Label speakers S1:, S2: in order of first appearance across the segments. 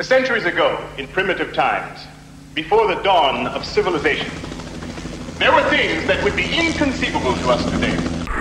S1: Centuries ago, in primitive times, before the dawn of civilization, there were things that would be inconceivable to us today.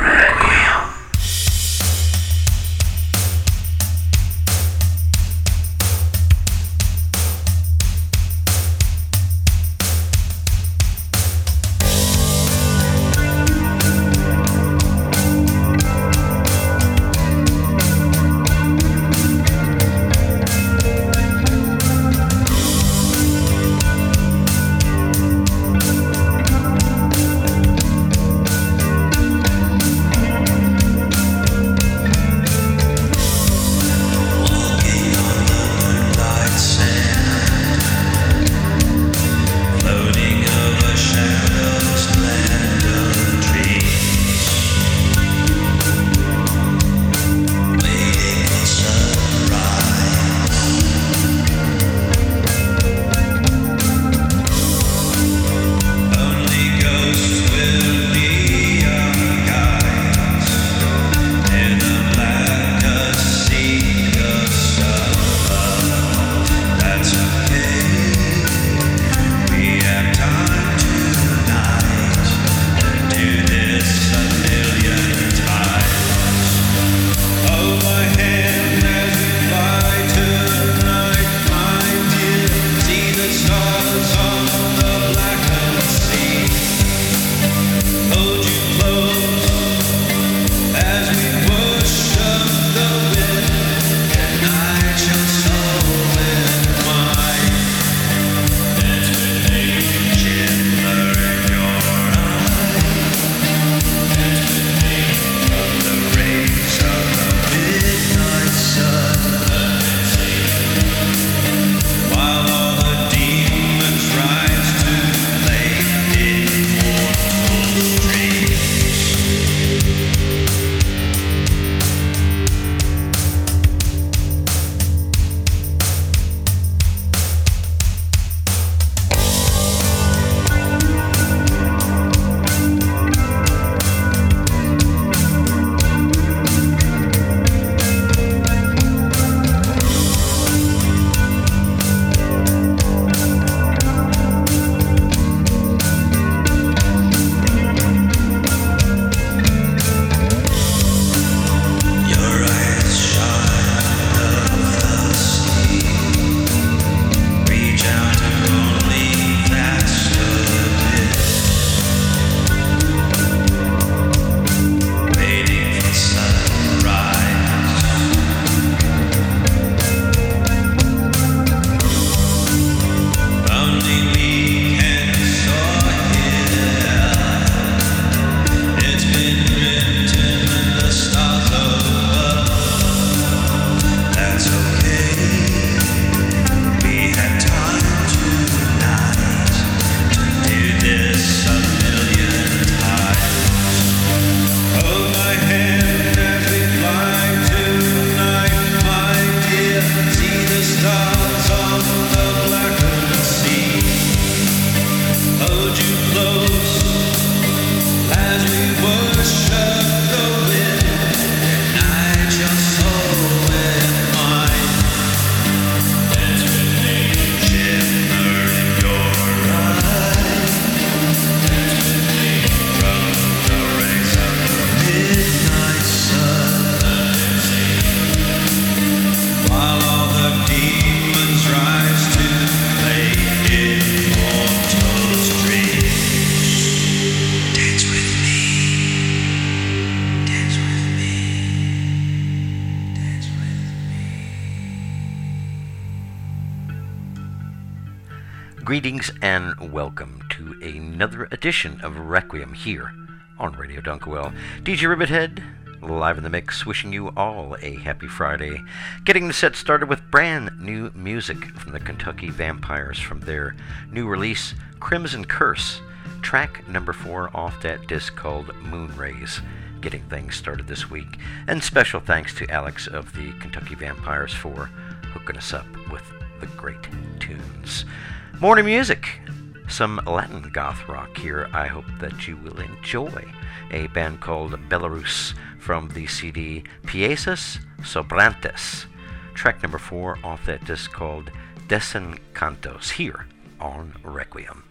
S2: Greetings and welcome to another edition of Requiem here on Radio Dunkwell. DJ Rivethead, live in the mix, wishing you all a happy Friday. Getting the set started with brand new music from the Kentucky Vampires from their new release, Crimson Curse, track number 4 off that disc called Moonrays. Getting things started this week. And special thanks to Alex of the Kentucky Vampires for hooking us up with the great tunes. Morning music, some Latin goth rock here. I hope that you will enjoy a band called Belarus from the CD Piezas Sobrantes. Track number 4 off that disc called Desencantos here on Requiem.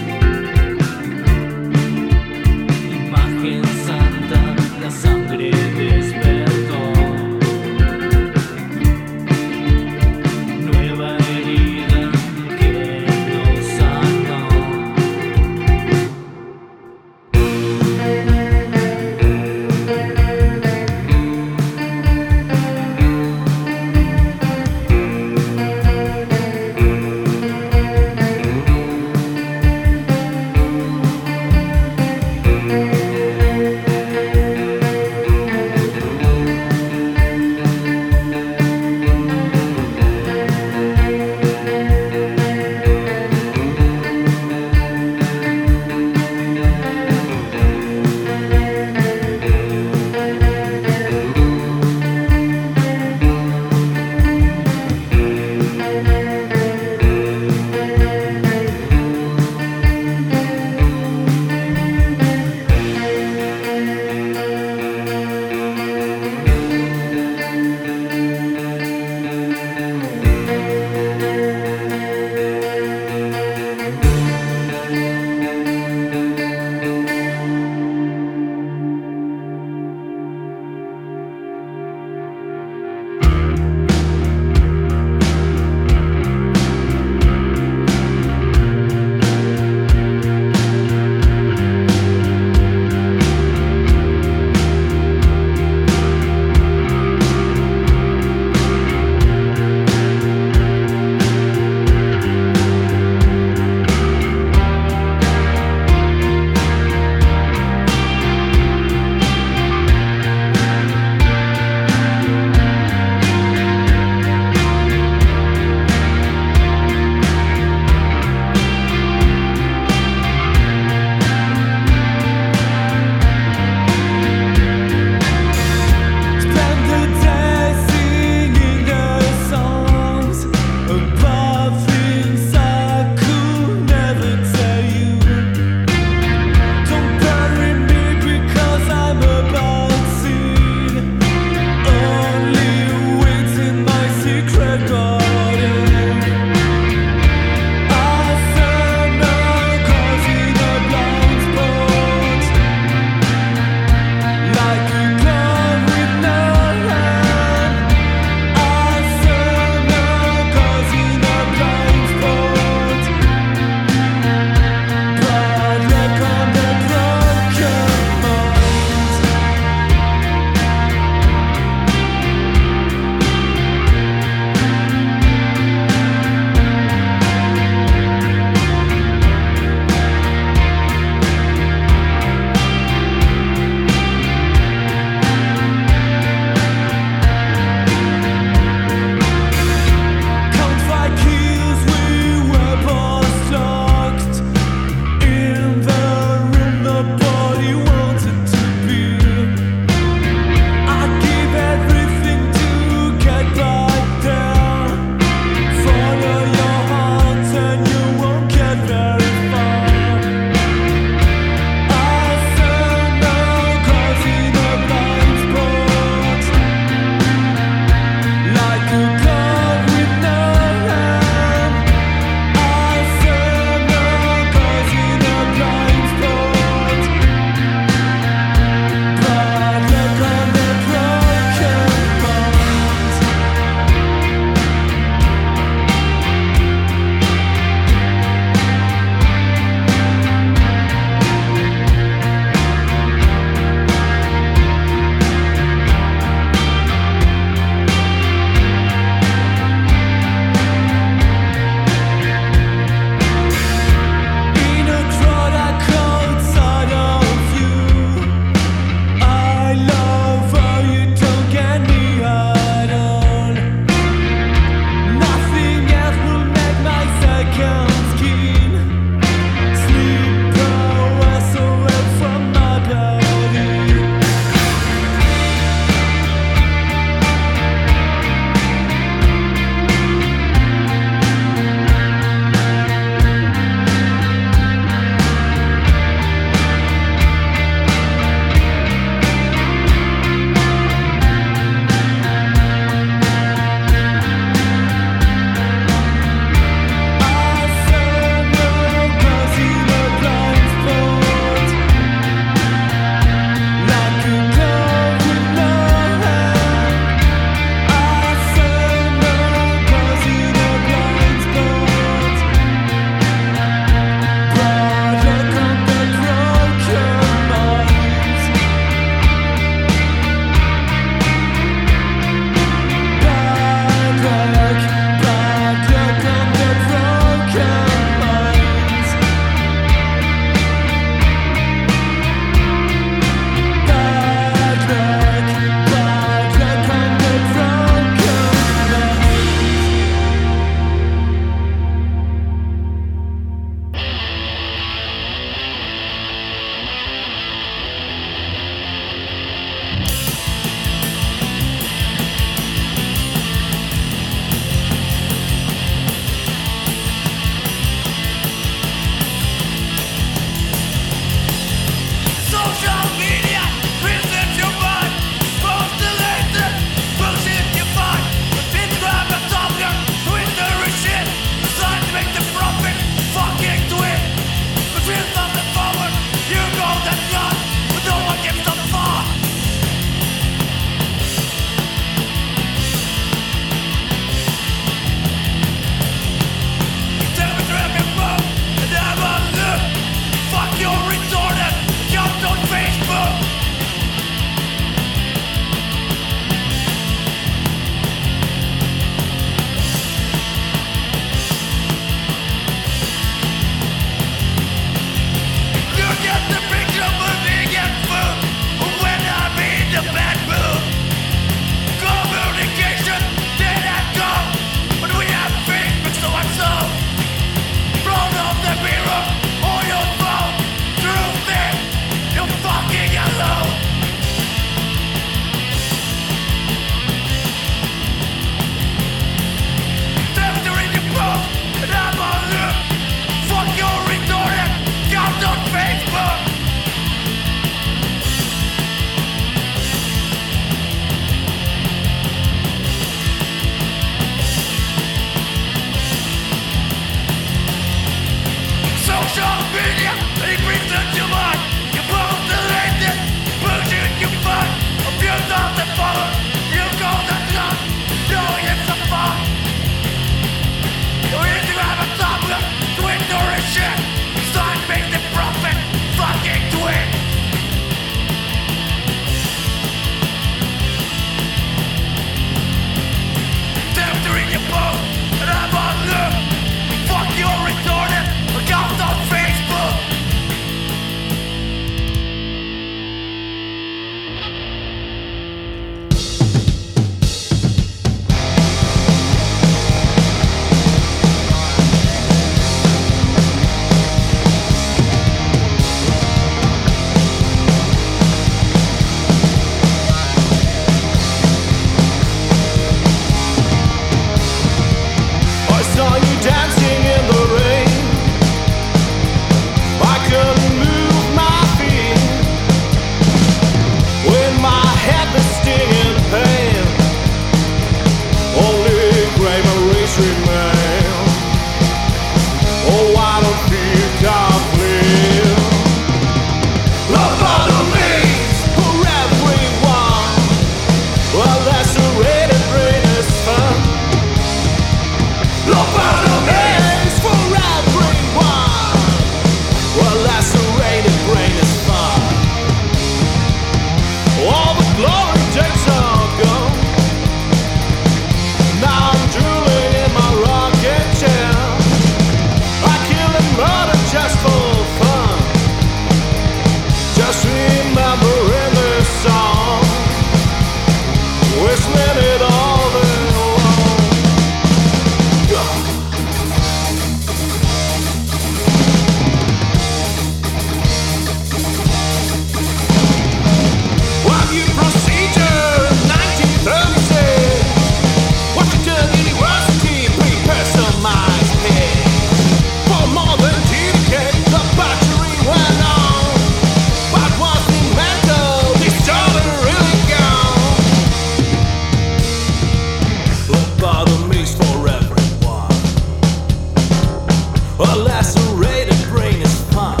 S3: A lacerated brain is fine.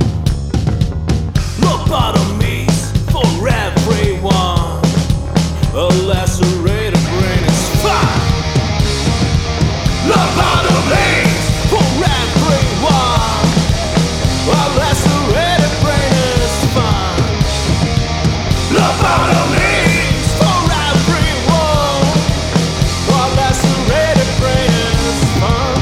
S3: Lobotomies for everyone. A lacerated brain is fine. Lobotomies for everyone. A lacerated brain is fine. Lobotomies for everyone. A lacerated brain is fine.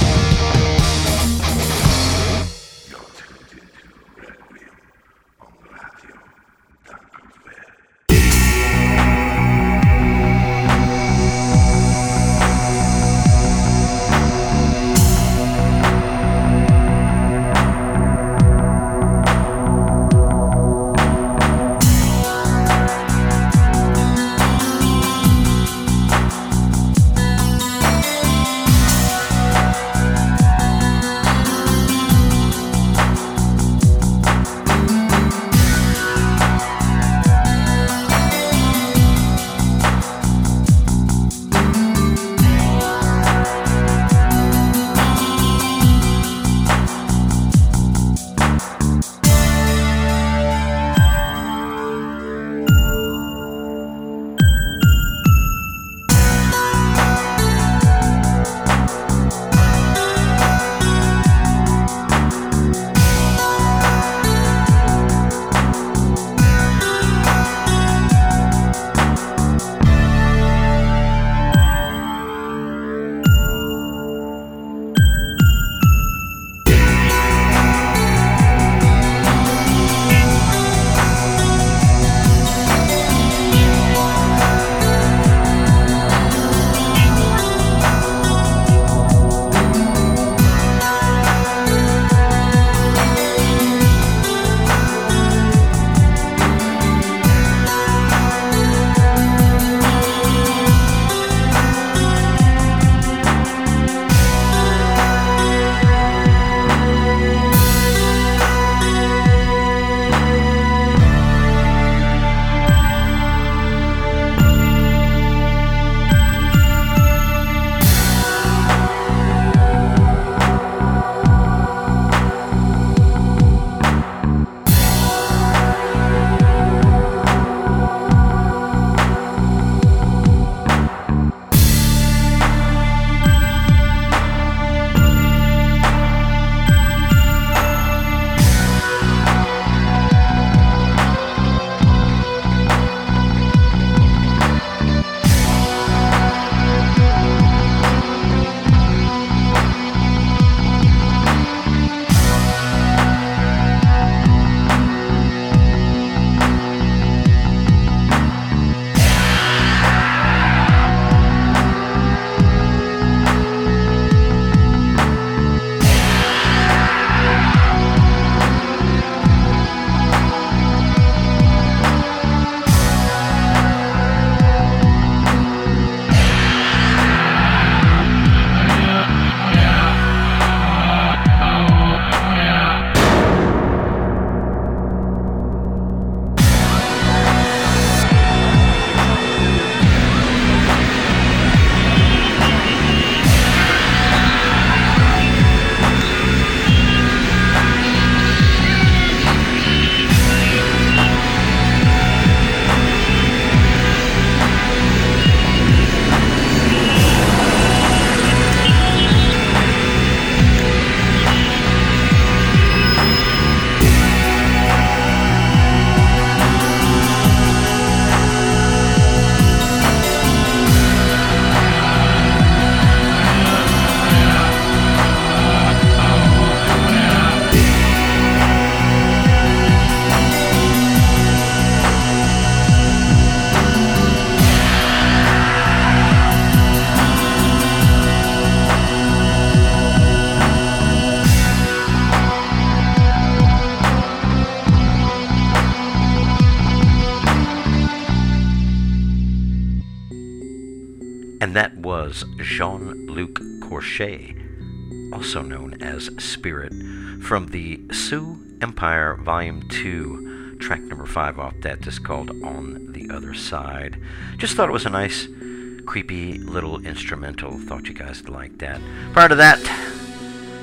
S2: And that was Jean-Luc Corchet, also known as Spirit, from the Sioux Empire Volume 2, track number 5 off that disc called On the Other Side. Just thought it was a nice, creepy little instrumental. Thought you guys would like that. Prior to that,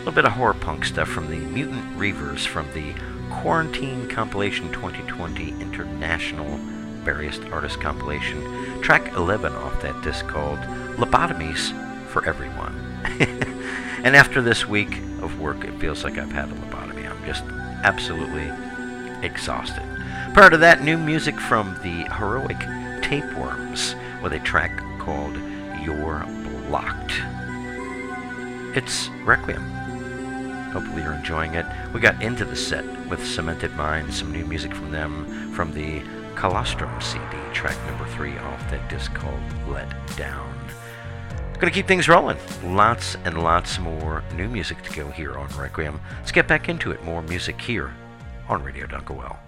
S2: little bit of horror punk stuff from the Mutant Reavers from the Quarantine Compilation 2020 International Various Artists Compilation, track 11 off that disc called Lobotomies for Everyone. And after this week of work, it feels like I've had a lobotomy. I'm just absolutely exhausted. Prior to that, new music from the Heroic Tapeworms with a track called You're Blocked. It's Requiem. Hopefully you're enjoying it. We got into the set with Cemented Mind, some new music from them from the Colostrum CD, track number 3 off that disc called Let Down. Gonna keep things rolling. Lots and lots more new music to go here on Requiem. Let's get back into it. More music here on Radio Dunkerwell.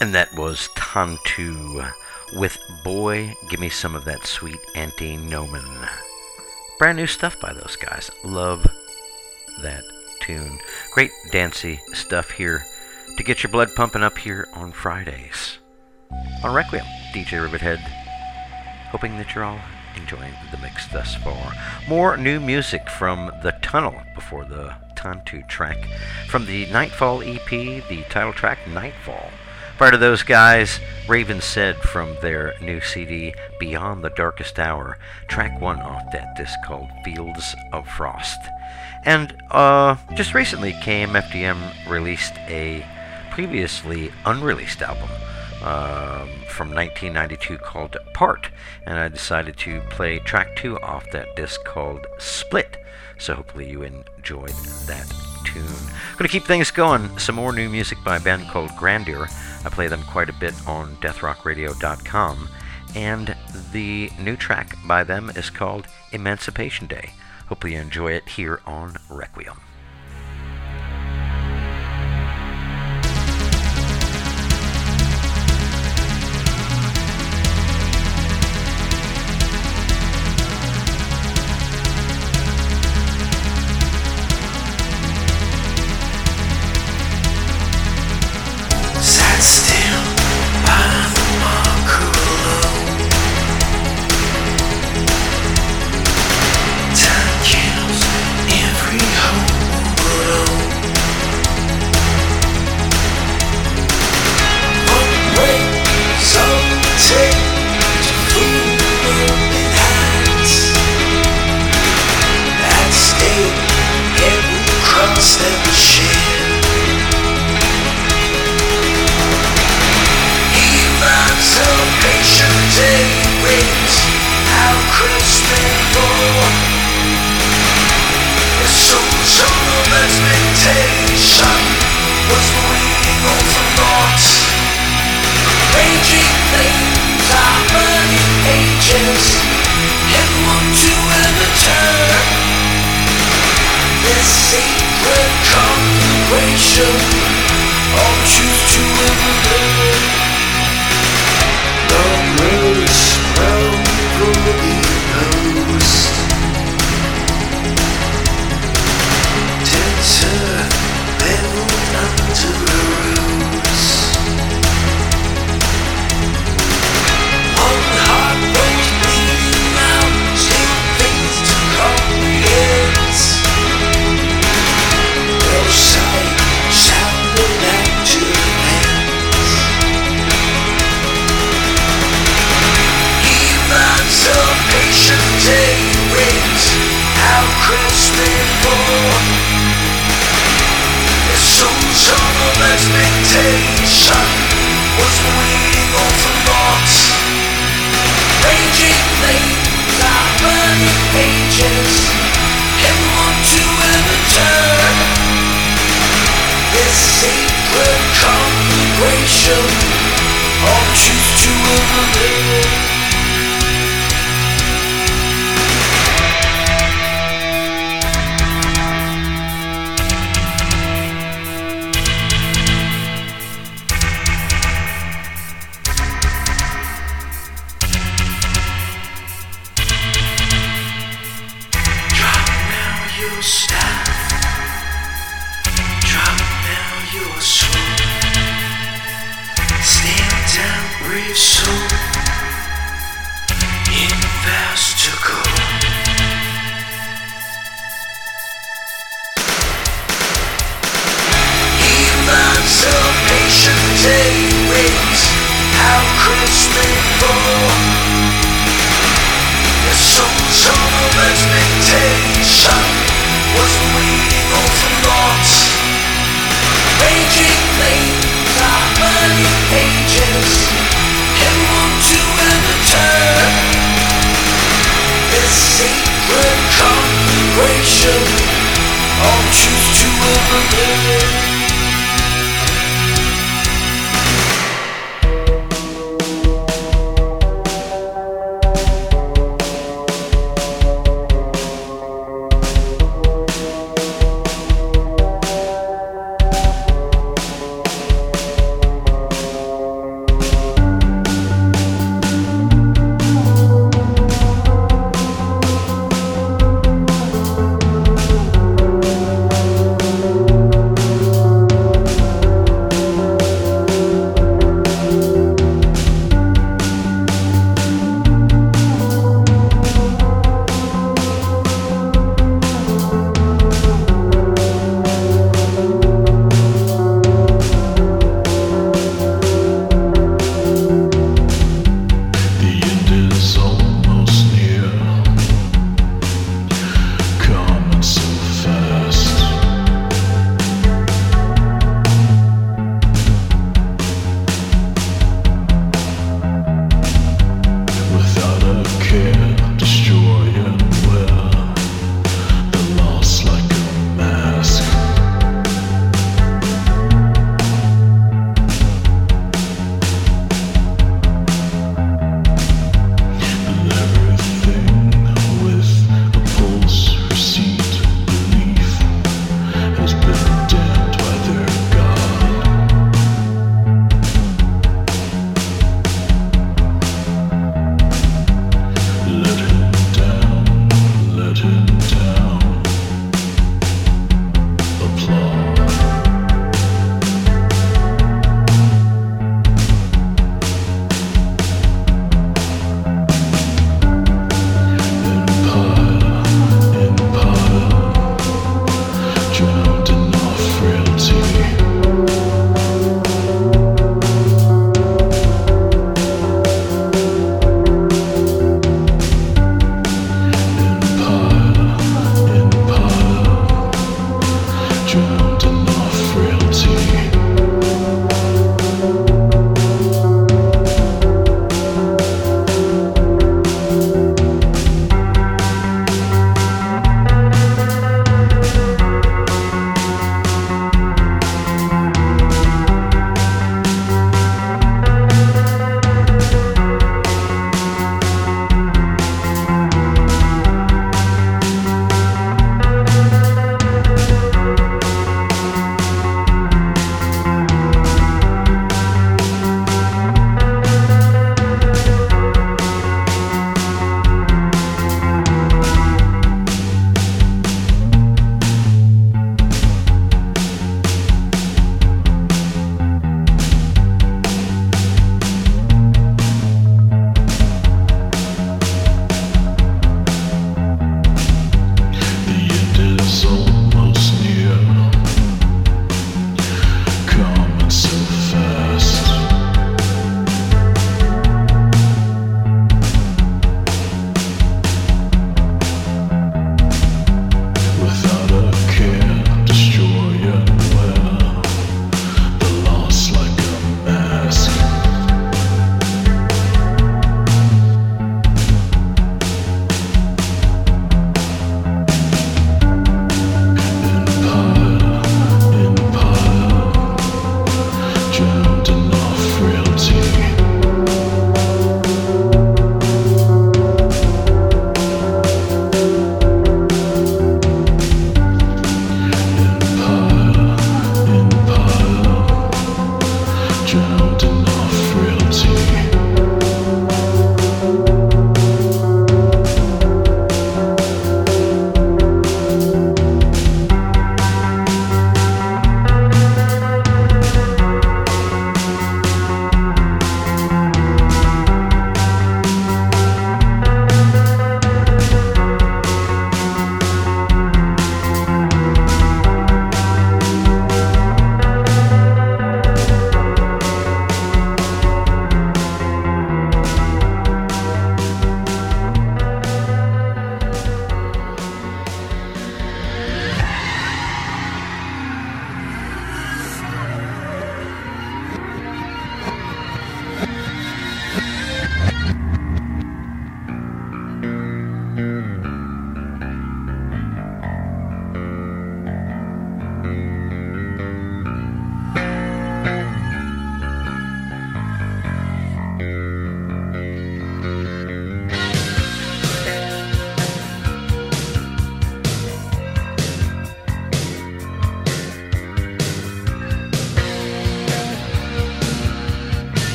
S2: And that was Tantu with Boy, Give Me Some of That Sweet Anti-Nomen. Brand new stuff by those guys. Love that tune. Great dancey stuff here to get your blood pumping up here on Fridays. On Requiem, DJ Rivethead. Hoping that you're all enjoying the mix thus far. More new music from The Tunnel before the Tantu track. From the Nightfall EP, the title track, Nightfall. Prior to those guys, Raven Said from their new CD, Beyond the Darkest Hour, track 1 off that disc called Fields of Frost. And just recently, KMFDM released a previously unreleased album from 1992 called Part, and I decided to play track 2 off that disc called Split. So hopefully you enjoyed that tune. I'm going to keep things going. Some more new music by a band called Grandeur. I play them quite a bit on deathrockradio.com. And the new track by them is called Emancipation Day. Hopefully you enjoy it here on Requiem.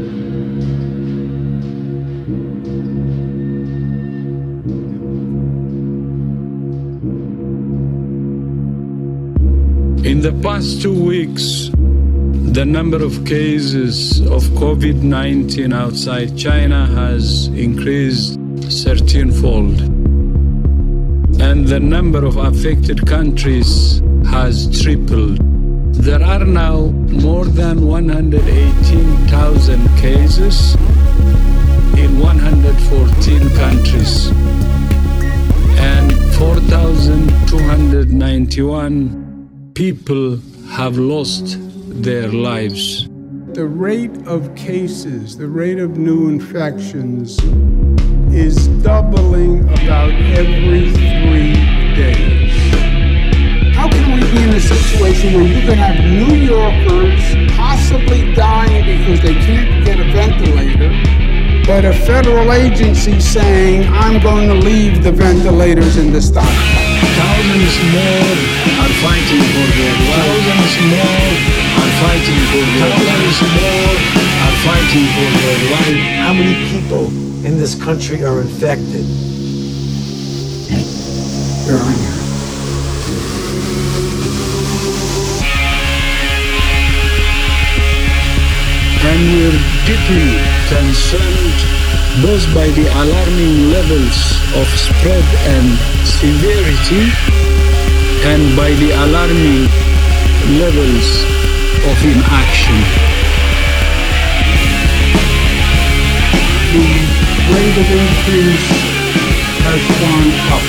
S4: In the past 2 weeks, the number of cases of COVID-19 outside China has increased 13-fold, and the number of affected countries has tripled. There are now more than 118,000 cases in 114 countries, and 4,291 people have lost their lives.
S5: The rate of cases, the rate of new infections is doubling about every 3 days. How can we be in a situation where you can have New Yorkers possibly dying because they can't get a ventilator, but a federal agency saying, I'm going to leave the ventilators in the stockpile?
S4: Thousands more are fighting for their lives. Thousands more are fighting for their lives. Thousands more are fighting for their lives.
S6: How many people in this country are infected?
S5: They're on here.
S4: And we're deeply concerned both by the alarming levels of spread and severity and by the alarming levels of inaction.
S5: The rate of increase has gone up.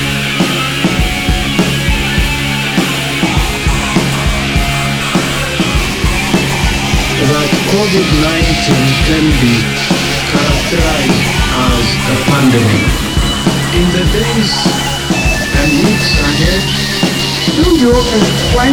S4: That COVID-19 can be characterized as a pandemic. In the days and weeks ahead,
S5: New York has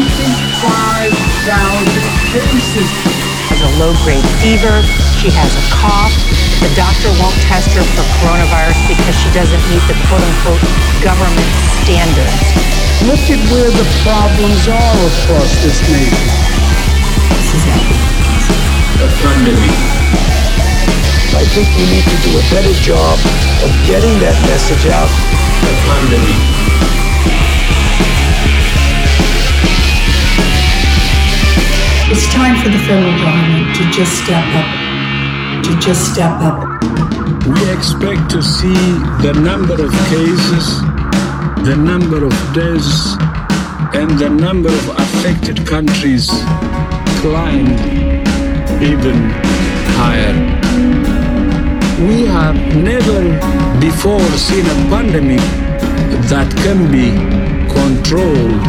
S5: 25,000 cases.
S7: Has a low-grade fever, she has a cough, the doctor won't test her for coronavirus because she doesn't meet the quote-unquote government standards.
S5: Look at where the problems are across this nation.
S7: This is it.
S4: a pandemic.
S6: I think we need to do a better job of getting that message out.
S4: A pandemic.
S8: It's time for the federal government to just step up.
S4: We expect to see the number of cases, the number of deaths, and the number of affected countries climb even higher. We have never before seen a pandemic that can be controlled.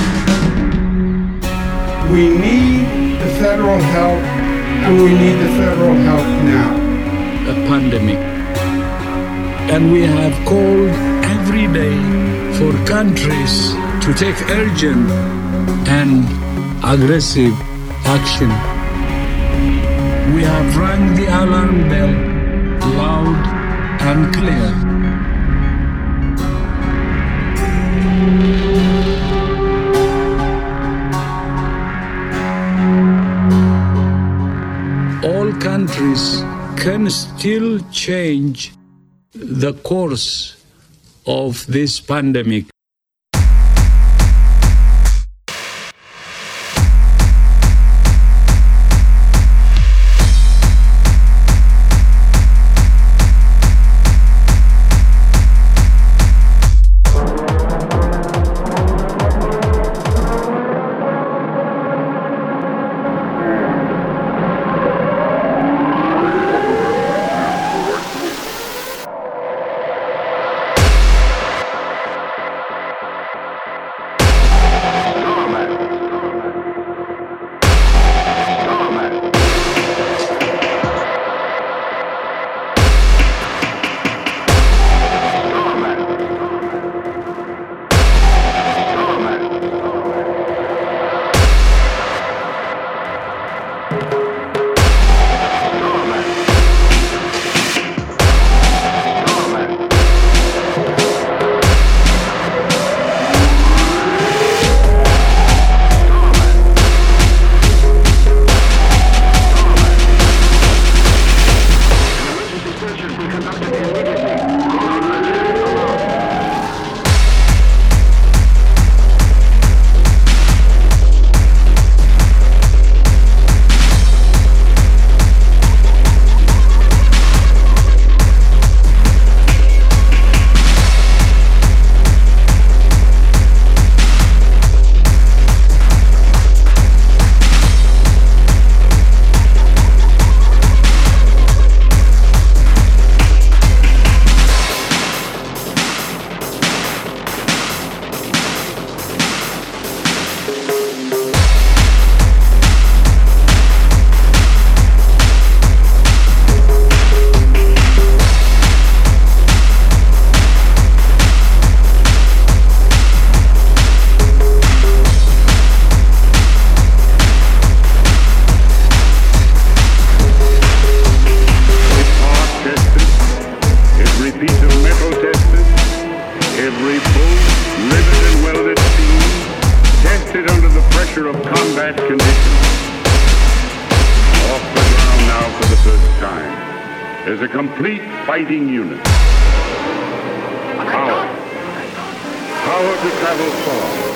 S5: We need the federal help, and we need the federal help now.
S4: A pandemic. And we have called every day for countries to take urgent and aggressive action. We have rang the alarm bell loud and clear. All countries can still change the course of this pandemic.
S9: pressure of combat conditions. Off the ground now for the first time. As a complete fighting unit. Power. Power to travel far.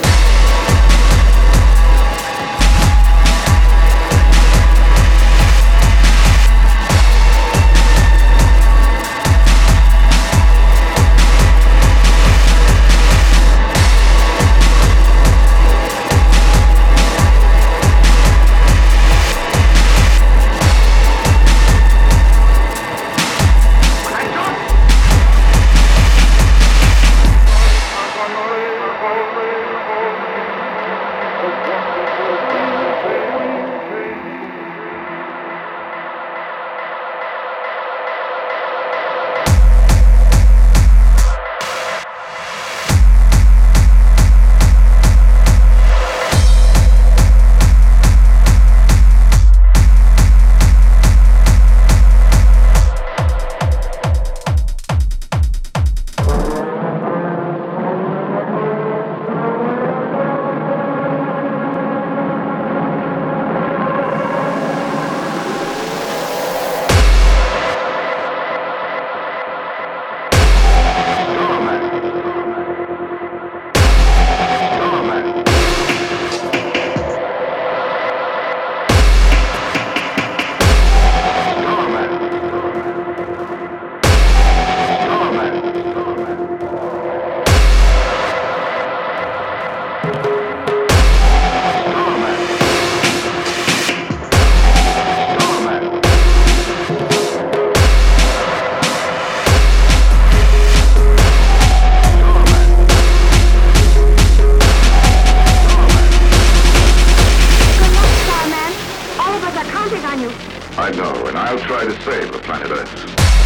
S9: I know, and I'll try to save the planet Earth.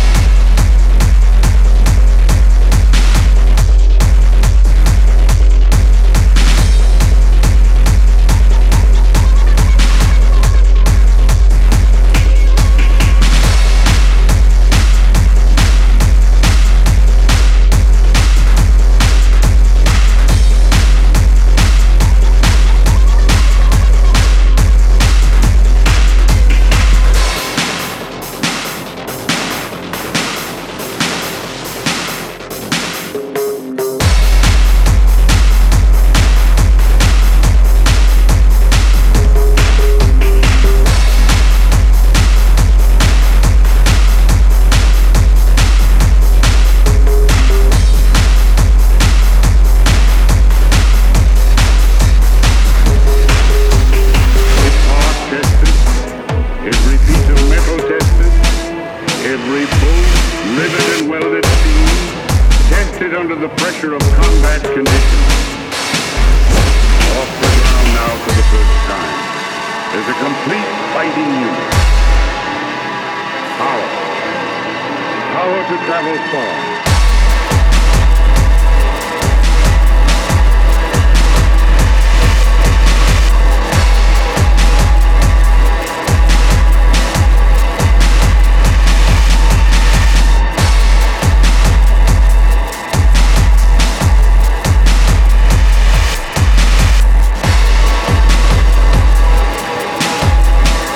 S9: Under the pressure of combat conditions. Off the ground now for the first time. As a complete fighting unit. Power. Power to travel far.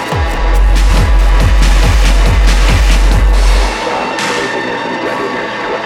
S6: Readiness to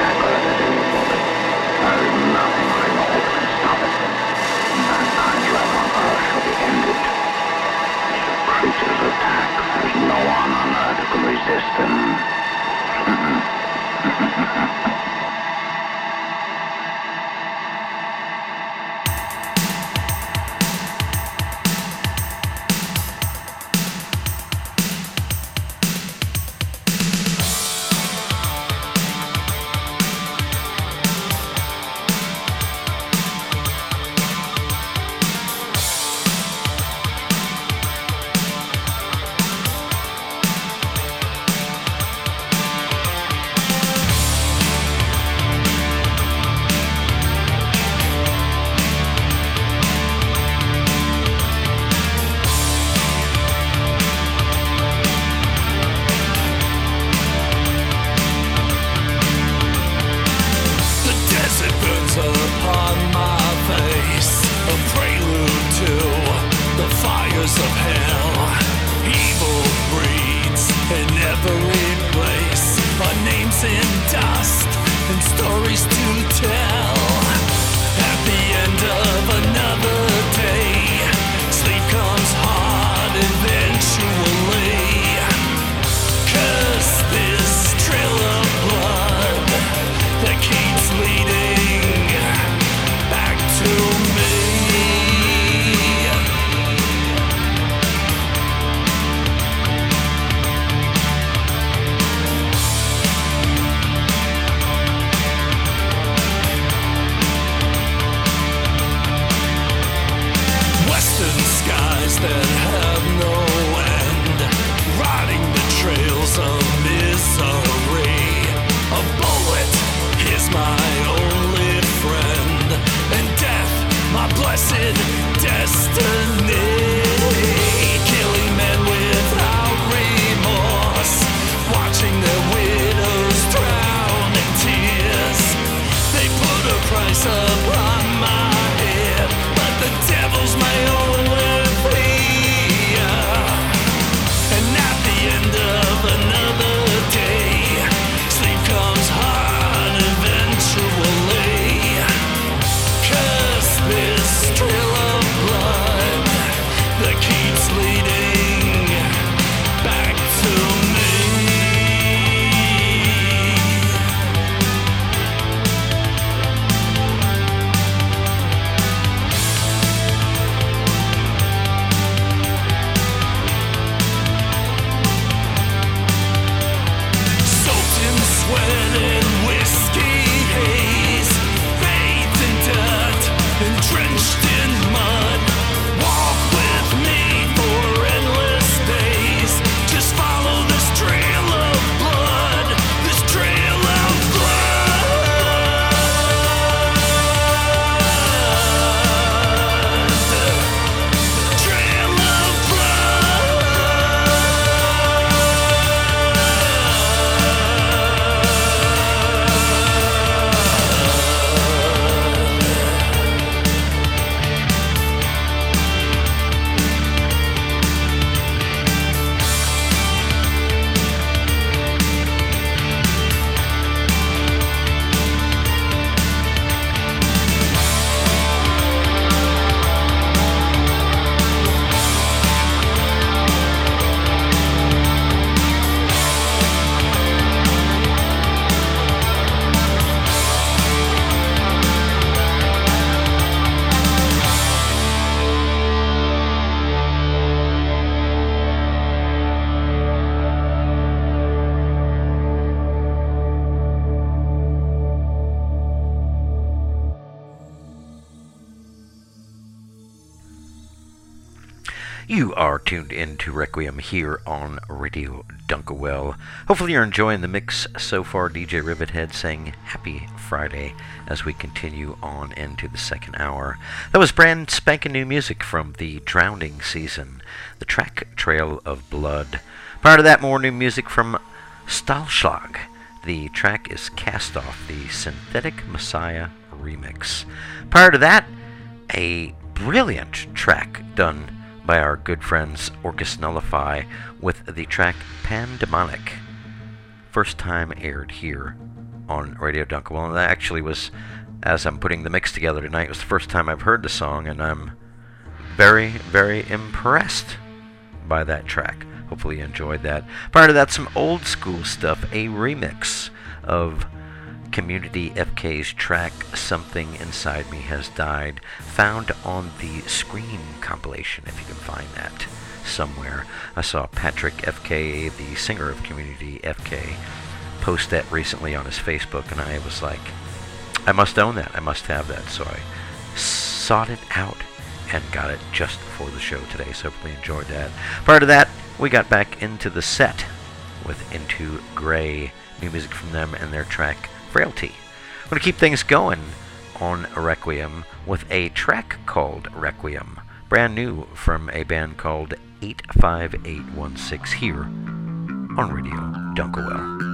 S2: You are tuned in to Requiem here on Radio Dunkerwell. Hopefully you're enjoying the mix so far. DJ Rivethead saying happy Friday as we continue on into the second hour. That was brand spanking new music from the Drowning season, the track Trail of Blood. Prior to that, more new music from Stahlschlag. The track is Cast Off, the Synthetic Messiah remix. Prior to that, a brilliant track done by our good friends Orcus Nullify with the track Pandemonic. First time aired here on Radio Dunkerwell, and that actually was, as I'm putting the mix together tonight, was the first time I've heard the song, and I'm very, very impressed by that track. Hopefully you enjoyed that. Prior to that, some old school stuff, a remix of Community FK's track Something Inside Me Has Died, found on the Scream compilation, if you can find that somewhere. I saw Patrick FK, the singer of Community FK, post that recently on his Facebook, and I was like, I must own that, I must have that. So I sought it out and got it just for the show today, so hopefully enjoyed that. Prior to that, we got back into the set with Into Grey, new music from them and their track Frailty. I'm going to keep things going on Requiem with a track called Requiem, brand new from a band called 85816 here on Radio Dunkerwell.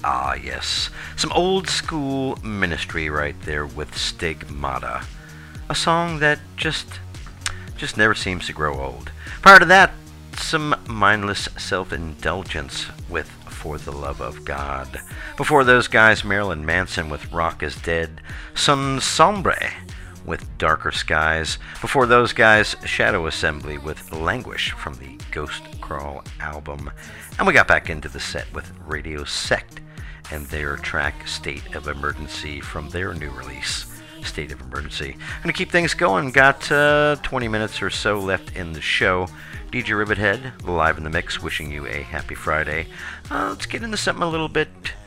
S2: Ah, yes. Some old school Ministry right there with Stigmata. A song that just never seems to grow old. Prior to that, some mindless self-indulgence with For the Love of God. Before those guys, Marilyn Manson with Rock is Dead. Son Sombre with Darker Skies. Before those guys, Shadow Assembly with Languish from the Ghost Crawl album. And we got back into the set with Radio Sect and their track State of Emergency from their new release, State of Emergency. I'm going to keep things going. Got 20 minutes or so left in the show. DJ Rivethead, live in the mix, wishing you a happy Friday. Let's get into something a little bit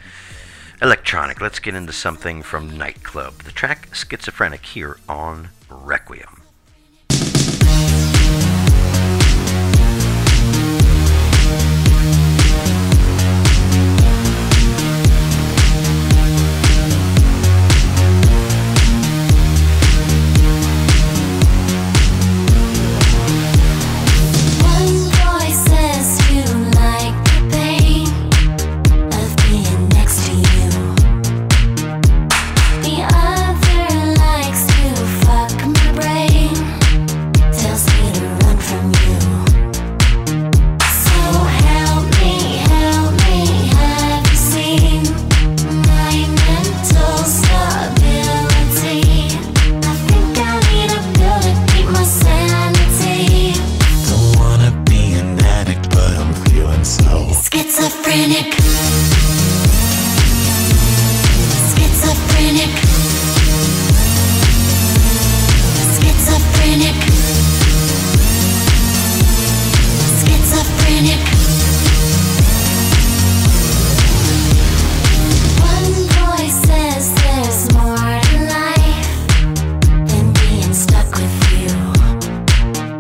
S2: electronic. Let's get into something from Nightclub. The track Schizophrenic here on Requiem.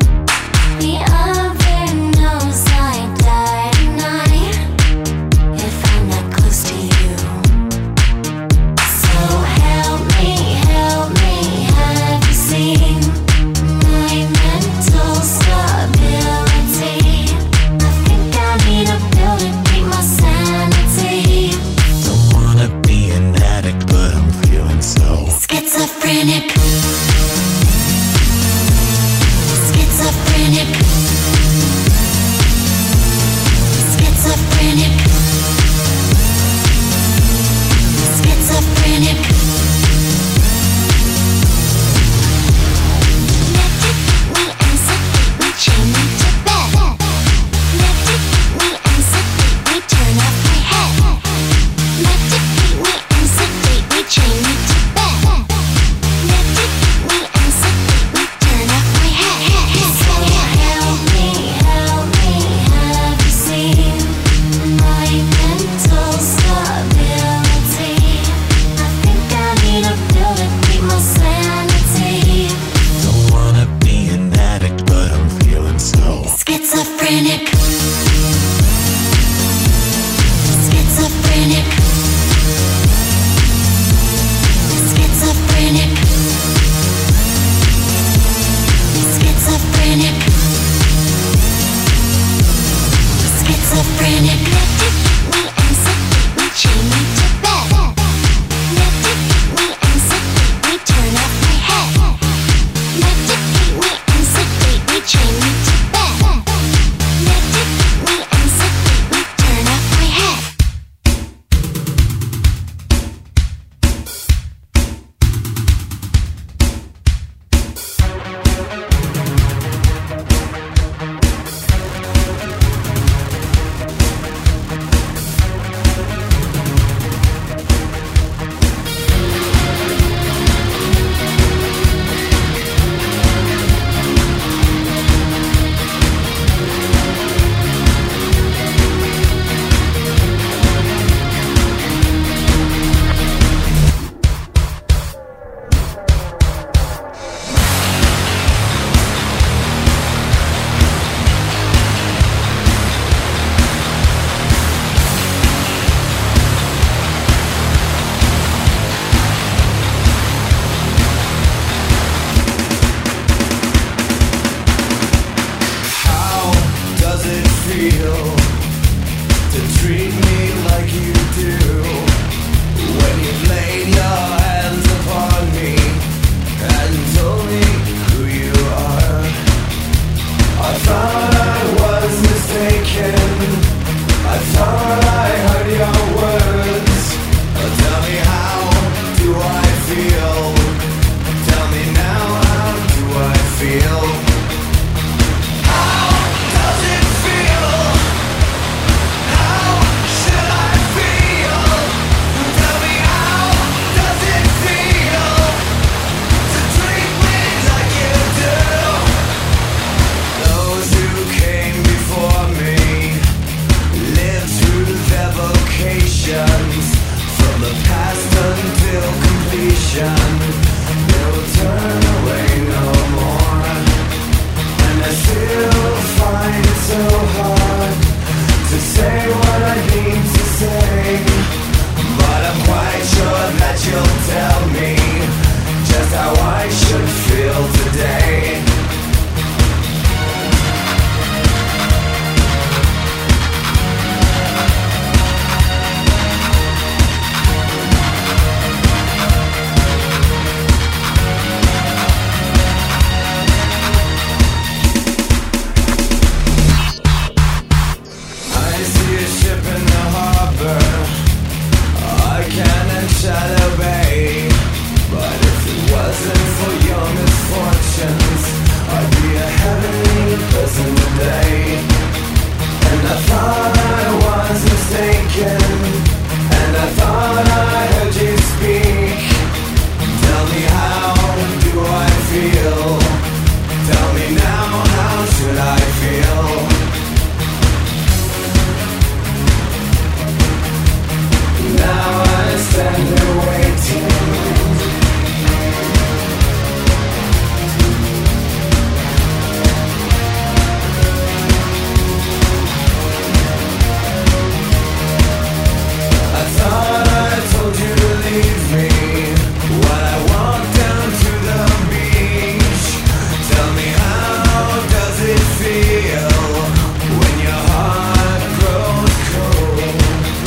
S10: If
S3: what I need to say, but I'm quite sure that you'll tell me just how I should feel today. Shadow Bay, but if it wasn't for your misfortunes, I'd be a heavenly person today. And I thought I was mistaken, and I thought I heard you speak. Tell me, how do I feel? Tell me now, how should I feel? Now I stand there waiting. I thought I told you to leave me when I walked down to the beach. Tell me, how does it feel when your heart grows cold?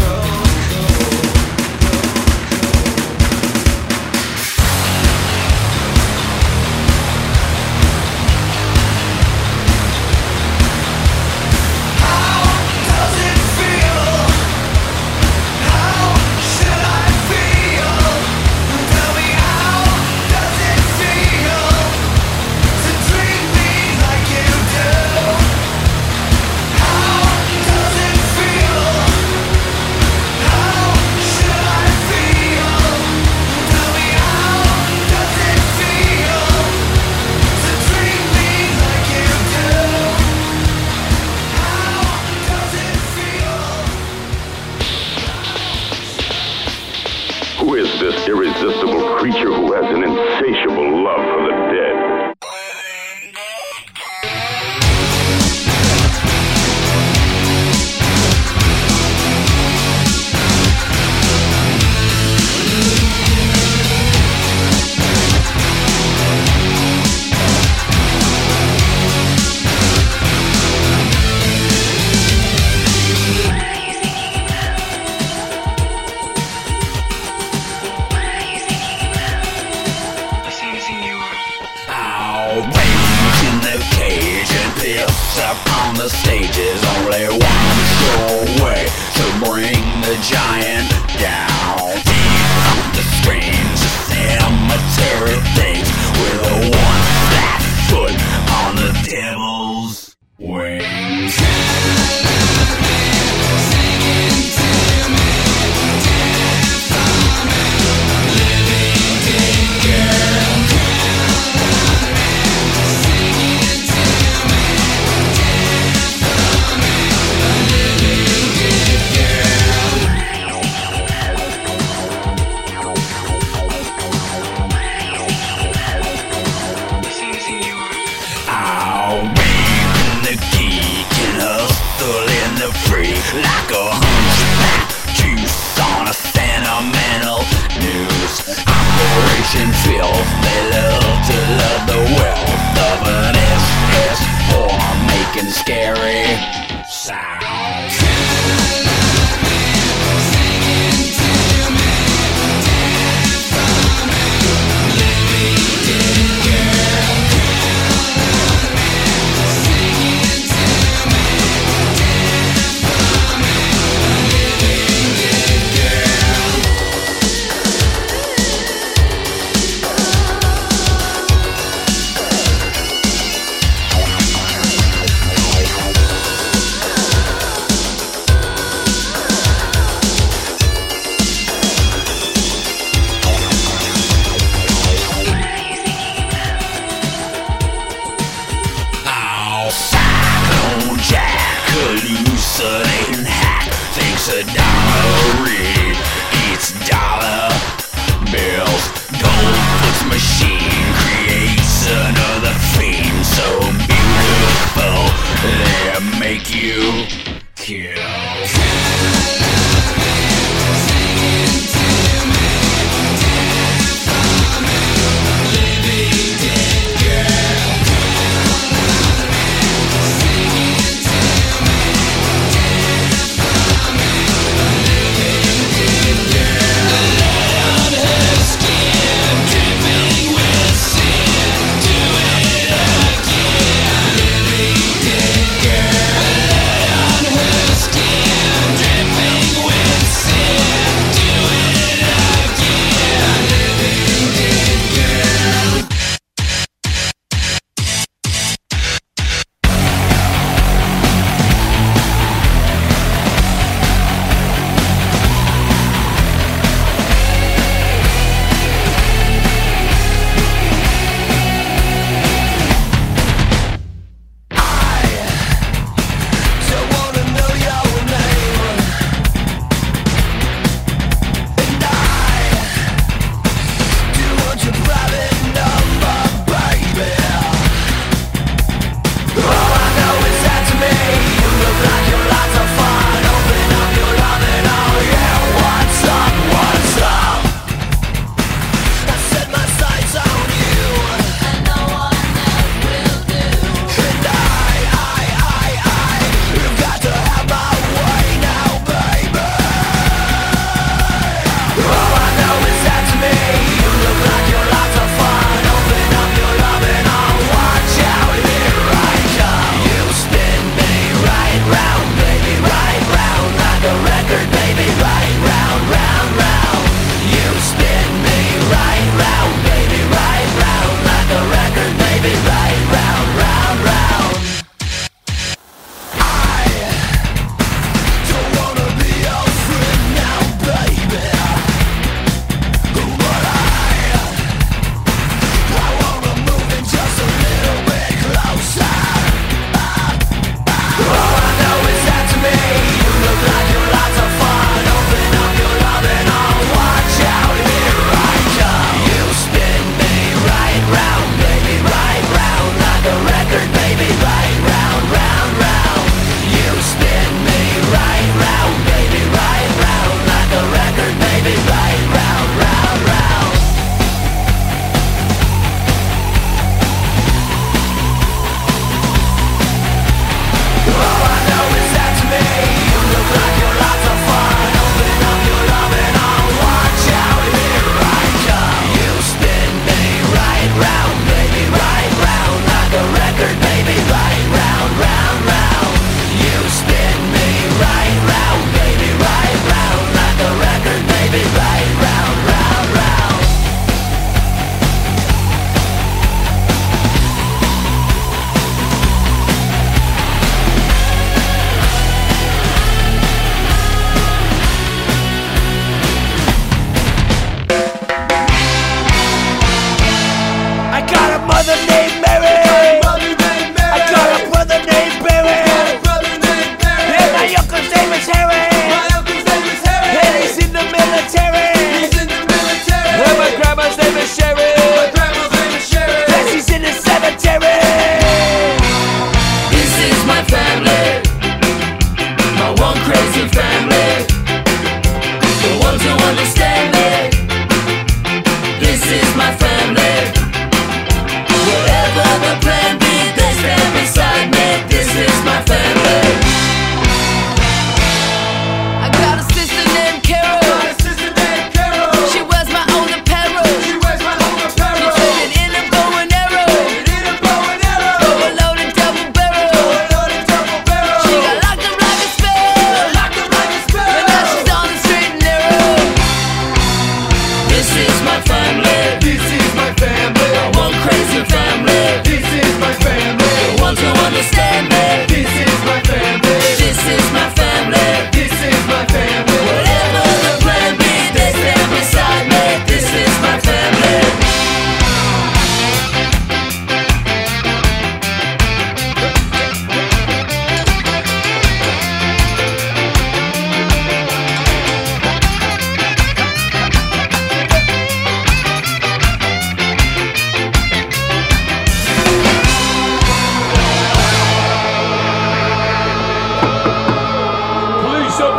S9: Who is this irresistible creature who has an insatiable love for the dead?
S10: Up on the stage is only one sure way to bring the giant down. Deep on the screens, cemetery things with a one flat foot on the devil's wings. Singing to me, death from me, living dead girl. Like a hunchback juice on a sentimental news operation filth. They love to love the wealth of an SS whore making scary sounds. Singing to me, death from me, living dead girl. Singing to me. Hallucinating hack thinks a dollar read eats dollar bills. Gold puts machine creates another fiend so beautiful they make you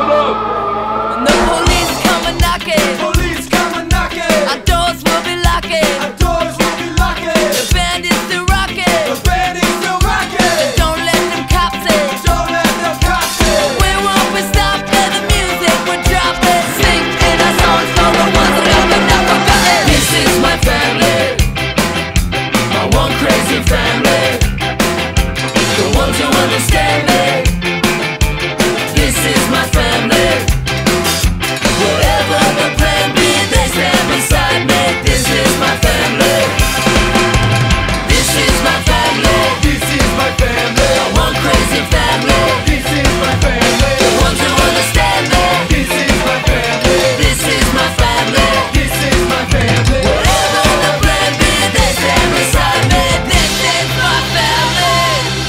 S11: When the police come a knocking, our doors will be locking. The band is still rocking. So don't let them cops in. We won't be stopped by the music we're dropping. Sing in our songs for the ones that have been not forgotten. This is my family, my one crazy family, the ones who understand me. This is my family. Whatever the plan be, they stand beside me. This is my family. This is my family.
S3: This is my family.
S11: My one crazy family.
S3: This is my family.
S11: The ones who understand me.
S3: This is my family.
S11: This is my family.
S3: This is my family.
S11: Whatever the plan be, they stand beside me. This is my family.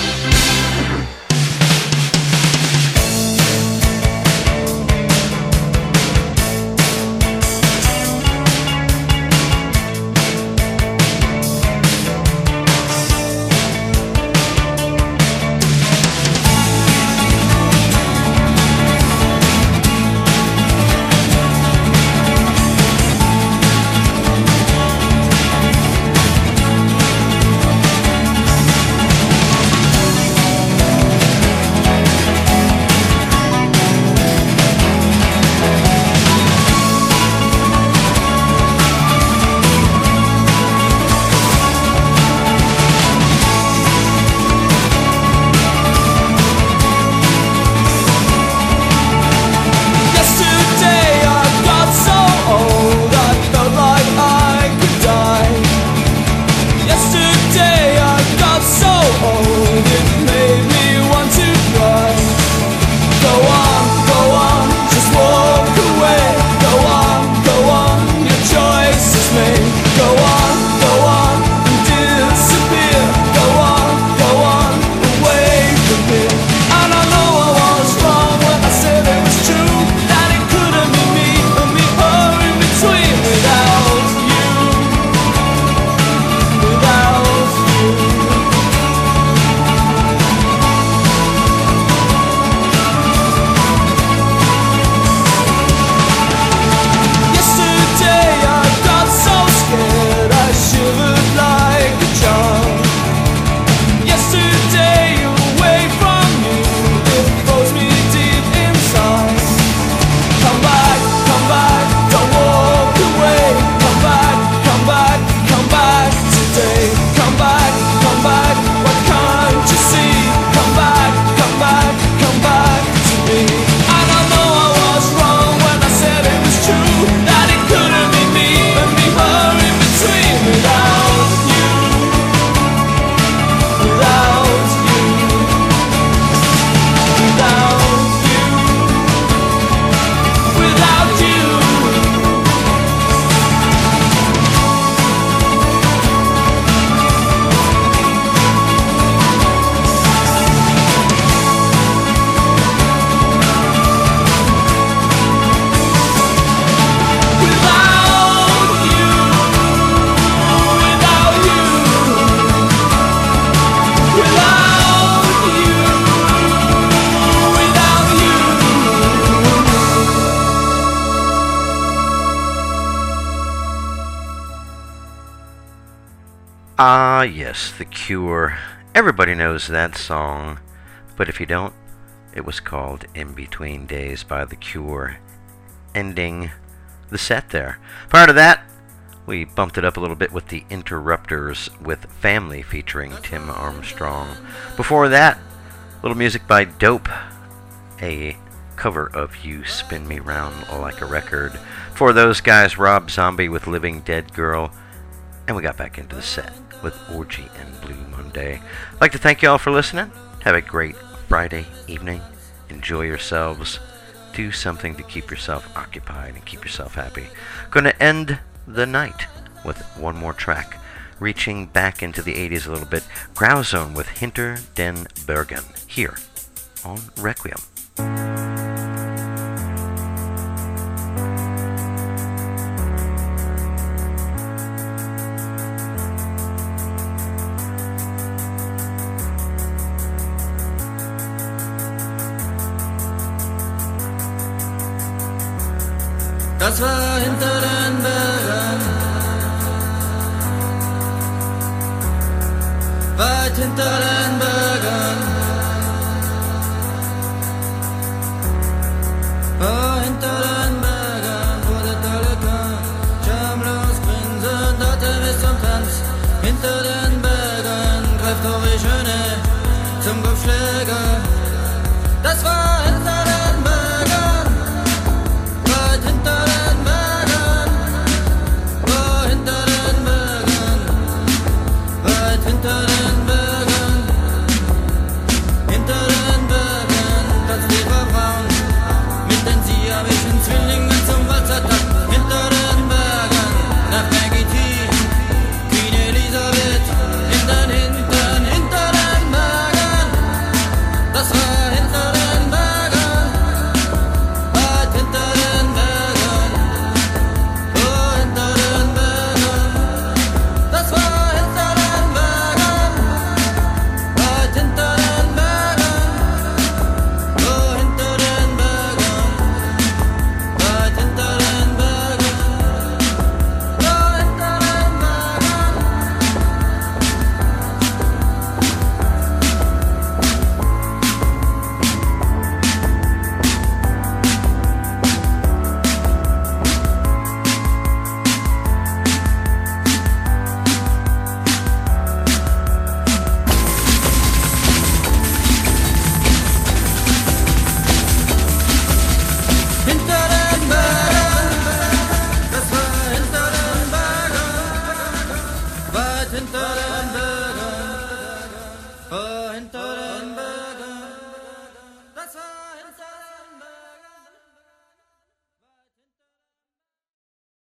S3: Yesterday I got so old I felt like I could die. Yesterday I got so old it made me want to cry. Go on, just walk away. Go on, your choice is made. Go on, and disappear. Go on, away from here. And I know I was wrong when I said it was true, that it couldn't be me and me her in between without you. Without you. Yesterday I got so scared I shivered like a child. Yesterday away from you, it froze me deep inside. Come back, don't walk away. Come back today. Come back, what can't you see? Come back to me. And I know I was wrong when I said it was true, that it couldn't be me and me her in between without you. Without you. Without you.
S2: Ah, yes, The Cure. Everybody knows that song. But if you don't, it was called In Between Days by The Cure, ending the set there. Prior to that, we bumped it up a little bit with The Interrupters with Family featuring Tim Armstrong. Before that, a little music by Dope, a cover of You Spin Me Round Like a Record. For those guys, Rob Zombie with Living Dead Girl. And we got back into the set with Orgy and Blue Monday. I'd like to thank you all for listening. Have a great Friday evening. Enjoy yourselves. Do something to keep yourself occupied and keep yourself happy. Going to end the night with one more track, reaching back into the 80s a little bit. Grauzone with Hinter den Bergen here on Requiem.
S12: das war hinter den Bergen, weit hinter den Bergen, hinter den Bergen, wo der Talekar schamlos grinsend hatte bis zum Tanz. Hinter den Bergen greift auch die Schöne zum Kopfschläger, das war hinter den Bergen, weit hinter den Bergen, hinter den Bergen, weit hinter den Bergen, hinter den Bergen, tanzt die Frau Braun mit den siamischen Zwillingen zum Walzertakt. Hinter den Bergen, nach Maggie T, Queen Elisabeth, hinter den Bergen, das war hinter den Bergen, weit hinter den Bergen, hinter den Bergen, das war hinter den Bergen, weit hinter den Bergen, hinter den Bergen, weit hinter den Bergen, hinter den Hinter den Bergen, das war hinter den Bergen, weit hinter den Bergen,